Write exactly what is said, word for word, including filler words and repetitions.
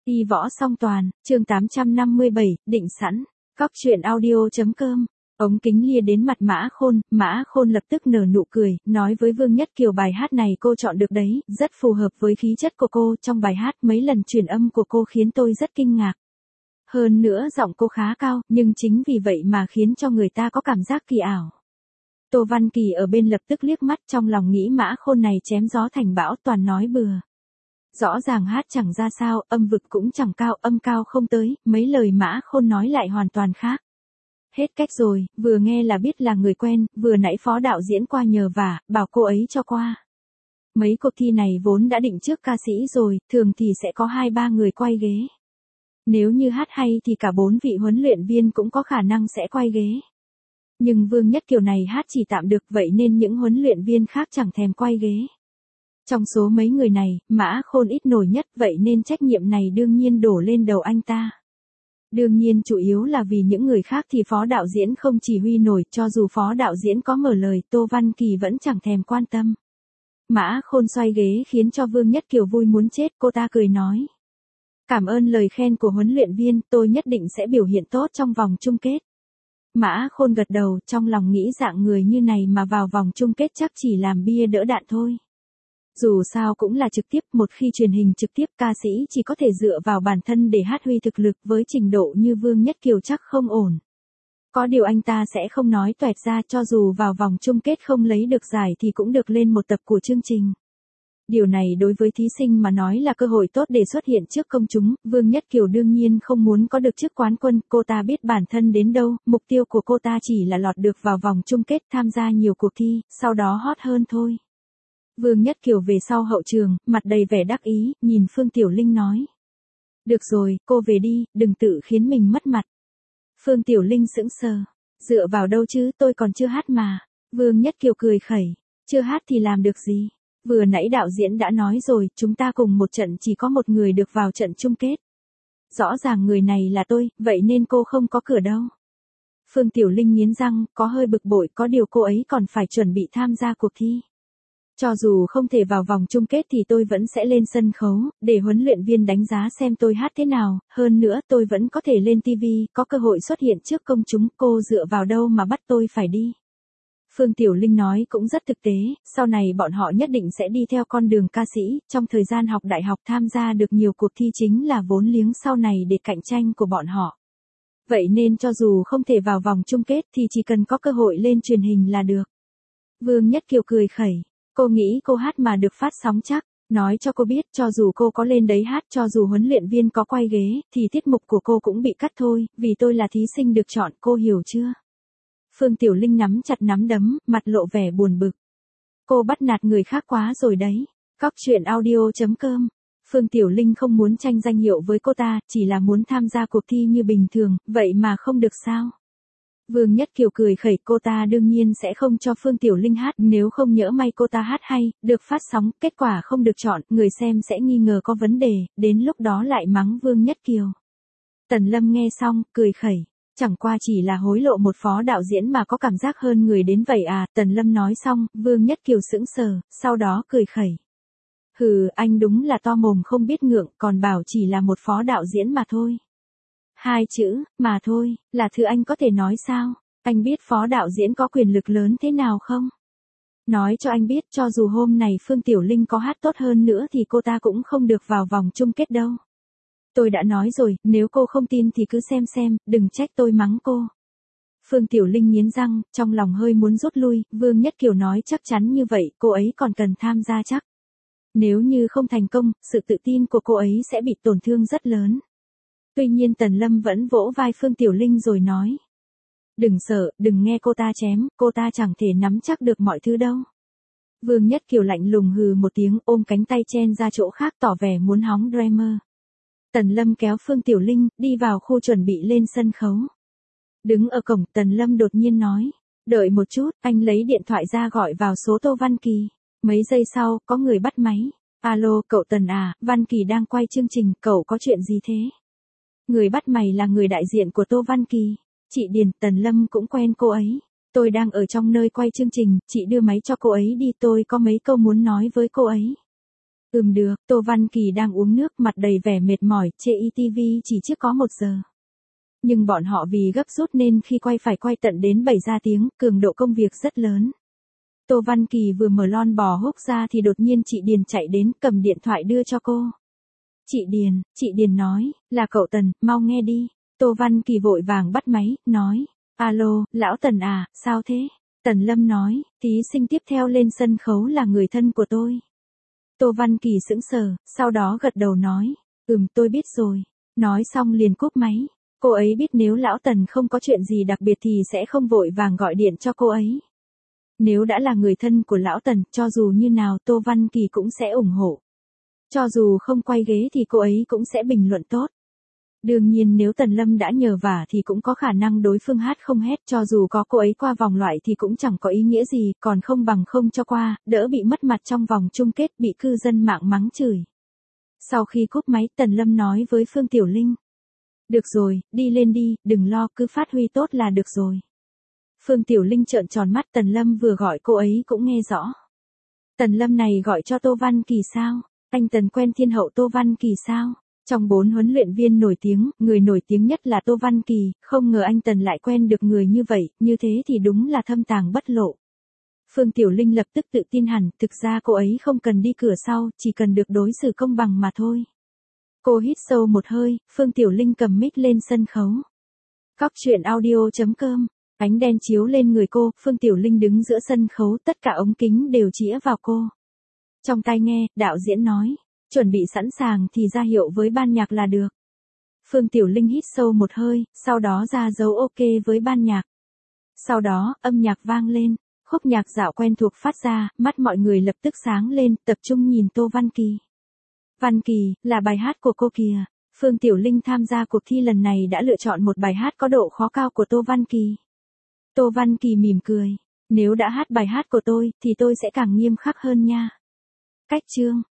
Y võ song toàn, chương tám trăm năm mươi bảy, định sẵn. Cóc truyện audio.com. Ống kính lia đến mặt Mã Khôn, Mã Khôn lập tức nở nụ cười, nói với Vương Nhất Kiều bài hát này cô chọn được đấy, rất phù hợp với khí chất của cô, trong bài hát mấy lần truyền âm của cô khiến tôi rất kinh ngạc. Hơn nữa giọng cô khá cao, nhưng chính vì vậy mà khiến cho người ta có cảm giác kỳ ảo. Tô Văn Kỳ ở bên lập tức liếc mắt trong lòng nghĩ Mã Khôn này chém gió thành bão toàn nói bừa. Rõ ràng hát chẳng ra sao, âm vực cũng chẳng cao, âm cao không tới, mấy lời Mã Khôn nói lại hoàn toàn khác. Hết cách rồi, vừa nghe là biết là người quen, vừa nãy phó đạo diễn qua nhờ vả, bảo cô ấy cho qua. Mấy cuộc thi này vốn đã định trước ca sĩ rồi, thường thì sẽ có hai ba người quay ghế. Nếu như hát hay thì cả bốn vị huấn luyện viên cũng có khả năng sẽ quay ghế. Nhưng Vương Nhất Kiều này hát chỉ tạm được vậy nên những huấn luyện viên khác chẳng thèm quay ghế. Trong số mấy người này, Mã Khôn ít nổi nhất vậy nên trách nhiệm này đương nhiên đổ lên đầu anh ta. Đương nhiên chủ yếu là vì những người khác thì phó đạo diễn không chỉ huy nổi, cho dù phó đạo diễn có mở lời Tô Văn Kỳ vẫn chẳng thèm quan tâm. Mã Khôn xoay ghế khiến cho Vương Nhất Kiều vui muốn chết, cô ta cười nói. Cảm ơn lời khen của huấn luyện viên, tôi nhất định sẽ biểu hiện tốt trong vòng chung kết. Mã Khôn gật đầu, trong lòng nghĩ dạng người như này mà vào vòng chung kết chắc chỉ làm bia đỡ đạn thôi. Dù sao cũng là trực tiếp, một khi truyền hình trực tiếp ca sĩ chỉ có thể dựa vào bản thân để hát huy thực lực, với trình độ như Vương Nhất Kiều chắc không ổn. Có điều anh ta sẽ không nói toẹt ra, cho dù vào vòng chung kết không lấy được giải thì cũng được lên một tập của chương trình. Điều này đối với thí sinh mà nói là cơ hội tốt để xuất hiện trước công chúng, Vương Nhất Kiều đương nhiên không muốn có được chức quán quân, cô ta biết bản thân đến đâu, mục tiêu của cô ta chỉ là lọt được vào vòng chung kết, tham gia nhiều cuộc thi, sau đó hot hơn thôi. Vương Nhất Kiều về sau hậu trường, mặt đầy vẻ đắc ý, nhìn Phương Tiểu Linh nói. Được rồi, cô về đi, đừng tự khiến mình mất mặt. Phương Tiểu Linh sững sờ. Dựa vào đâu chứ, tôi còn chưa hát mà. Vương Nhất Kiều cười khẩy. Chưa hát thì làm được gì? Vừa nãy đạo diễn đã nói rồi, chúng ta cùng một trận chỉ có một người được vào trận chung kết. Rõ ràng người này là tôi, vậy nên cô không có cửa đâu. Phương Tiểu Linh nghiến răng, có hơi bực bội, có điều cô ấy còn phải chuẩn bị tham gia cuộc thi. Cho dù không thể vào vòng chung kết thì tôi vẫn sẽ lên sân khấu, để huấn luyện viên đánh giá xem tôi hát thế nào, hơn nữa tôi vẫn có thể lên ti vi, có cơ hội xuất hiện trước công chúng, cô dựa vào đâu mà bắt tôi phải đi. Phương Tiểu Linh nói cũng rất thực tế, sau này bọn họ nhất định sẽ đi theo con đường ca sĩ, trong thời gian học đại học tham gia được nhiều cuộc thi chính là vốn liếng sau này để cạnh tranh của bọn họ. Vậy nên cho dù không thể vào vòng chung kết thì chỉ cần có cơ hội lên truyền hình là được. Vương Nhất Kiều cười khẩy. Cô nghĩ cô hát mà được phát sóng chắc, nói cho cô biết cho dù cô có lên đấy hát, cho dù huấn luyện viên có quay ghế, thì tiết mục của cô cũng bị cắt thôi, vì tôi là thí sinh được chọn, cô hiểu chưa? Phương Tiểu Linh nắm chặt nắm đấm, mặt lộ vẻ buồn bực. Cô bắt nạt người khác quá rồi đấy. Cóc truyện audio.com. Phương Tiểu Linh không muốn tranh danh hiệu với cô ta, chỉ là muốn tham gia cuộc thi như bình thường, vậy mà không được sao? Vương Nhất Kiều cười khẩy, cô ta đương nhiên sẽ không cho Phương Tiểu Linh hát, nếu không nhỡ may cô ta hát hay, được phát sóng, kết quả không được chọn, người xem sẽ nghi ngờ có vấn đề, đến lúc đó lại mắng Vương Nhất Kiều. Tần Lâm nghe xong, cười khẩy, chẳng qua chỉ là hối lộ một phó đạo diễn mà có cảm giác hơn người đến vậy à, Tần Lâm nói xong, Vương Nhất Kiều sững sờ, sau đó cười khẩy. Hừ, anh đúng là to mồm không biết ngượng, còn bảo chỉ là một phó đạo diễn mà thôi. Hai chữ, mà thôi, là thứ anh có thể nói sao? Anh biết phó đạo diễn có quyền lực lớn thế nào không? Nói cho anh biết, cho dù hôm này Phương Tiểu Linh có hát tốt hơn nữa thì cô ta cũng không được vào vòng chung kết đâu. Tôi đã nói rồi, nếu cô không tin thì cứ xem xem, đừng trách tôi mắng cô. Phương Tiểu Linh nghiến răng, trong lòng hơi muốn rút lui, Vương Nhất Kiều nói chắc chắn như vậy, cô ấy còn cần tham gia chắc. Nếu như không thành công, sự tự tin của cô ấy sẽ bị tổn thương rất lớn. Tuy nhiên Tần Lâm vẫn vỗ vai Phương Tiểu Linh rồi nói. Đừng sợ, đừng nghe cô ta chém, cô ta chẳng thể nắm chắc được mọi thứ đâu. Vương Nhất Kiều lạnh lùng hừ một tiếng, ôm cánh tay chen ra chỗ khác tỏ vẻ muốn hóng Dreamer. Tần Lâm kéo Phương Tiểu Linh, đi vào khu chuẩn bị lên sân khấu. Đứng ở cổng, Tần Lâm đột nhiên nói. Đợi một chút, anh lấy điện thoại ra gọi vào số Tô Văn Kỳ. Mấy giây sau, có người bắt máy. Alo, cậu Tần à, Văn Kỳ đang quay chương trình, cậu có chuyện gì thế? Người bắt mày là người đại diện của Tô Văn Kỳ. Chị Điền, Tần Lâm cũng quen cô ấy. Tôi đang ở trong nơi quay chương trình, chị đưa máy cho cô ấy đi, tôi có mấy câu muốn nói với cô ấy. Ừm được, Tô Văn Kỳ đang uống nước mặt đầy vẻ mệt mỏi, chê i ti vi chỉ trước có một giờ. Nhưng bọn họ vì gấp rút nên khi quay phải quay tận đến bảy ra tiếng, cường độ công việc rất lớn. Tô Văn Kỳ vừa mở lon bò húc ra thì đột nhiên chị Điền chạy đến cầm điện thoại đưa cho cô. Chị Điền, chị Điền nói, là cậu Tần, mau nghe đi. Tô Văn Kỳ vội vàng bắt máy, nói, alo, lão Tần à, sao thế? Tần Lâm nói, thí sinh tiếp theo lên sân khấu là người thân của tôi. Tô Văn Kỳ sững sờ, sau đó gật đầu nói, ừm tôi biết rồi. Nói xong liền cúp máy. Cô ấy biết nếu lão Tần không có chuyện gì đặc biệt thì sẽ không vội vàng gọi điện cho cô ấy. Nếu đã là người thân của lão Tần, cho dù như nào Tô Văn Kỳ cũng sẽ ủng hộ. Cho dù không quay ghế thì cô ấy cũng sẽ bình luận tốt. Đương nhiên nếu Tần Lâm đã nhờ vả thì cũng có khả năng đối phương hát không hết, cho dù có cô ấy qua vòng loại thì cũng chẳng có ý nghĩa gì, còn không bằng không cho qua, đỡ bị mất mặt trong vòng chung kết bị cư dân mạng mắng chửi. Sau khi cúp máy Tần Lâm nói với Phương Tiểu Linh. Được rồi, đi lên đi, đừng lo, cứ phát huy tốt là được rồi. Phương Tiểu Linh trợn tròn mắt, Tần Lâm vừa gọi cô ấy cũng nghe rõ. Tần Lâm này gọi cho Tô Văn Kỳ sao? Anh Tần quen thiên hậu Tô Văn Kỳ sao? Trong bốn huấn luyện viên nổi tiếng, người nổi tiếng nhất là Tô Văn Kỳ, không ngờ anh Tần lại quen được người như vậy, như thế thì đúng là thâm tàng bất lộ. Phương Tiểu Linh lập tức tự tin hẳn, thực ra cô ấy không cần đi cửa sau, chỉ cần được đối xử công bằng mà thôi. Cô hít sâu một hơi, Phương Tiểu Linh cầm mic lên sân khấu. Cóc truyện audio chấm com, ánh đen chiếu lên người cô, Phương Tiểu Linh đứng giữa sân khấu, tất cả ống kính đều chĩa vào cô. Trong tai nghe, đạo diễn nói, chuẩn bị sẵn sàng thì ra hiệu với ban nhạc là được. Phương Tiểu Linh hít sâu một hơi, sau đó ra dấu ok với ban nhạc. Sau đó, âm nhạc vang lên, khúc nhạc dạo quen thuộc phát ra, mắt mọi người lập tức sáng lên, tập trung nhìn Tô Văn Kỳ. Văn Kỳ, là bài hát của cô kìa. Phương Tiểu Linh tham gia cuộc thi lần này đã lựa chọn một bài hát có độ khó cao của Tô Văn Kỳ. Tô Văn Kỳ mỉm cười. Nếu đã hát bài hát của tôi, thì tôi sẽ càng nghiêm khắc hơn nha. Cách chương.